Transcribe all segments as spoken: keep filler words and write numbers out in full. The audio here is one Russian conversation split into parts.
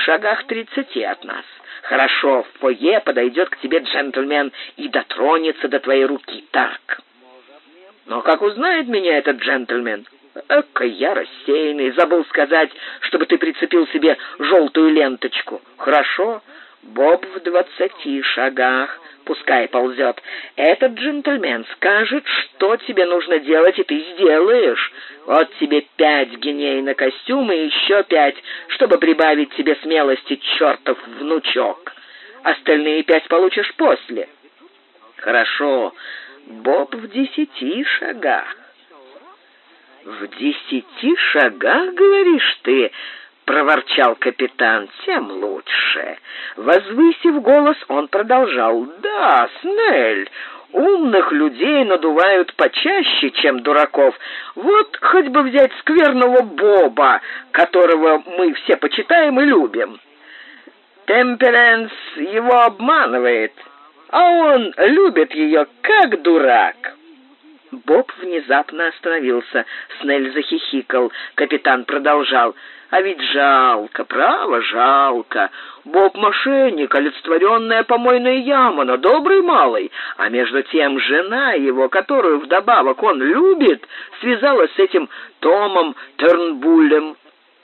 шагах тридцати от нас. Хорошо, в фойе подойдет к тебе джентльмен и дотронется до твоей руки. Так. Но как узнает меня этот джентльмен? Эка я рассеянный, забыл сказать, чтобы ты прицепил себе желтую ленточку. Хорошо, Боб в двадцати шагах, пускай ползет. Этот джентльмен скажет, что тебе нужно делать, и ты сделаешь. Вот тебе пять гиней на костюм и еще пять, чтобы прибавить тебе смелости, чертов внучок. Остальные пять получишь после. Хорошо, Боб в десяти шагах. В десяти шагах, говоришь ты? — проворчал капитан. «Тем лучше». Возвысив голос, он продолжал. «Да, Снель, умных людей надувают почаще, чем дураков. Вот хоть бы взять скверного Боба, которого мы все почитаем и любим. Темперенс его обманывает, а он любит ее как дурак». Боб внезапно остановился. Снель захихикал. Капитан продолжал. «А ведь жалко, право, жалко. Боб мошенник, олицетворенная помойная яма, но добрый малый. А между тем жена его, которую вдобавок он любит, связалась с этим Томом Тернбуллем».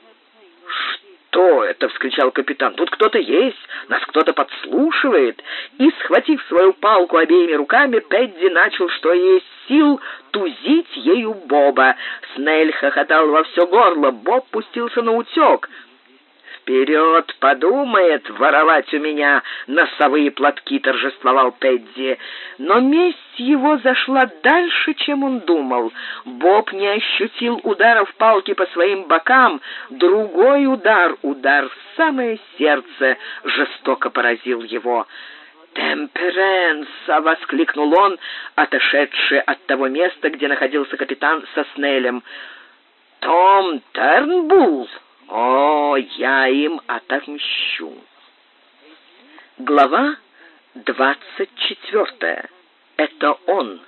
«Что это?» — вскричал капитан. «Тут кто-то есть, нас кто-то подслушивает». И, схватив свою палку обеими руками, Пэдди начал, что есть сил, тузить ею Боба. Снель хохотал во все горло. Боб пустился на утек. «Вперед, подумает, воровать у меня носовые платки!» — торжествовал Пэдди. Но месть его зашла дальше, чем он думал. Боб не ощутил ударов палки по своим бокам. Другой удар, удар в самое сердце, жестоко поразил его. «Темперенс!» — воскликнул он, отошедший от того места, где находился капитан со Снелем. «Том Тернбулл! О, я им отомщу!» Глава двадцать четвертая. Это он.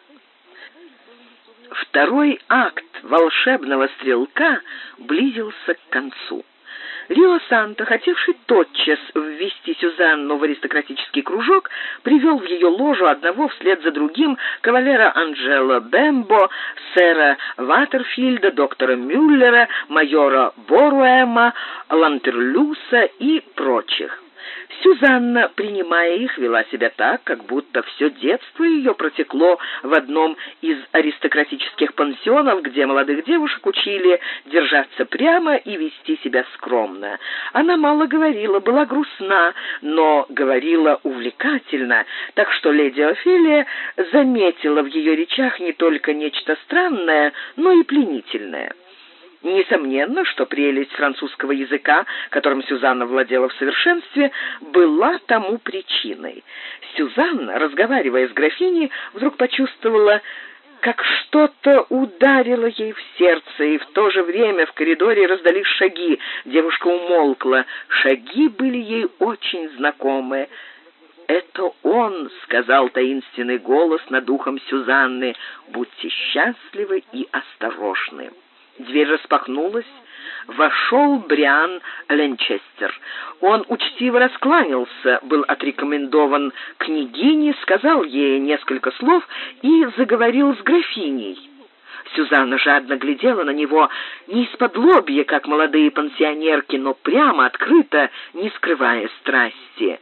Второй акт «Волшебного стрелка» близился к концу. Рио Санто, хотевший тотчас ввести Сюзанну в аристократический кружок, привел в ее ложу одного вслед за другим кавалера Анджело Бембо, сэра Ватерфилда, доктора Мюллера, майора Боруэма, Лантерлюса и прочих. Сюзанна, принимая их, вела себя так, как будто все детство ее протекло в одном из аристократических пансионов, где молодых девушек учили держаться прямо и вести себя скромно. Она мало говорила, была грустна, но говорила увлекательно, так что леди Офелия заметила в ее речах не только нечто странное, но и пленительное. Несомненно, что прелесть французского языка, которым Сюзанна владела в совершенстве, была тому причиной. Сюзанна, разговаривая с графиней, вдруг почувствовала, как что-то ударило ей в сердце, и в то же время в коридоре раздались шаги. Девушка умолкла. Шаги были ей очень знакомы. «Это он», — сказал таинственный голос над ухом Сюзанны. «Будьте счастливы и осторожны». Дверь распахнулась. Вошел Бриан Ленчестер. Он учтиво раскланялся, был отрекомендован княгине, сказал ей несколько слов и заговорил с графиней. Сюзанна жадно глядела на него, не из-под лобья, как молодые пансионерки, но прямо, открыто, не скрывая страсти.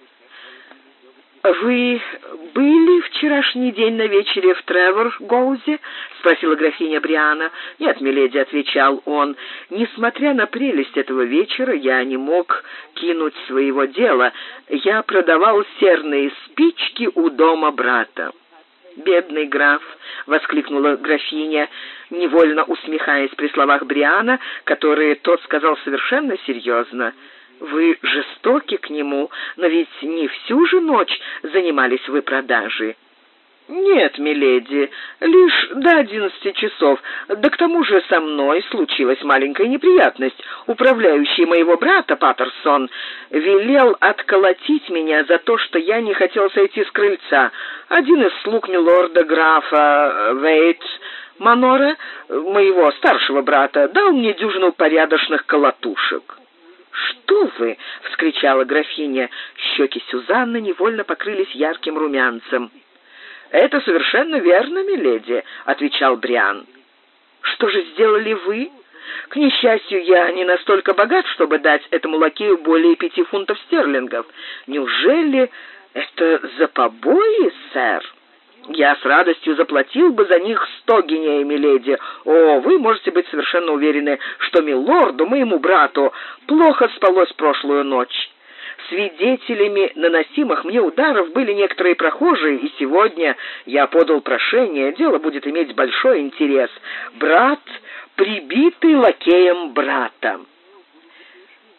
«Вы были вчерашний день на вечере в Тревор-Гоузе?» — спросила графиня Бриана. «Нет, миледи», — отвечал он, — «несмотря на прелесть этого вечера, я не мог кинуть своего дела. Я продавал серные спички у дома брата». «Бедный граф!» — воскликнула графиня, невольно усмехаясь при словах Бриана, которые тот сказал совершенно серьезно. «Вы жестоки к нему, но ведь не всю же ночь занимались вы продажей». «Нет, миледи, лишь до одиннадцати часов. Да к тому же со мной случилась маленькая неприятность. Управляющий моего брата, Паттерсон, велел отколотить меня за то, что я не хотел сойти с крыльца. Один из слуг милорда графа Вейт Манора, моего старшего брата, дал мне дюжину порядочных колотушек». «Что вы!» — вскричала графиня. Щеки Сюзанны невольно покрылись ярким румянцем. «Это совершенно верно, миледи», — отвечал Бриан. «Что же сделали вы? К несчастью, я не настолько богат, чтобы дать этому лакею более пяти фунтов стерлингов. Неужели это за побои, сэр? Я с радостью заплатил бы за них сто гиней, миледи. О, вы можете быть совершенно уверены, что милорду, моему брату, плохо спалось прошлую ночь. Свидетелями наносимых мне ударов были некоторые прохожие, и сегодня я подал прошение, дело будет иметь большой интерес. Брат, прибитый лакеем брата».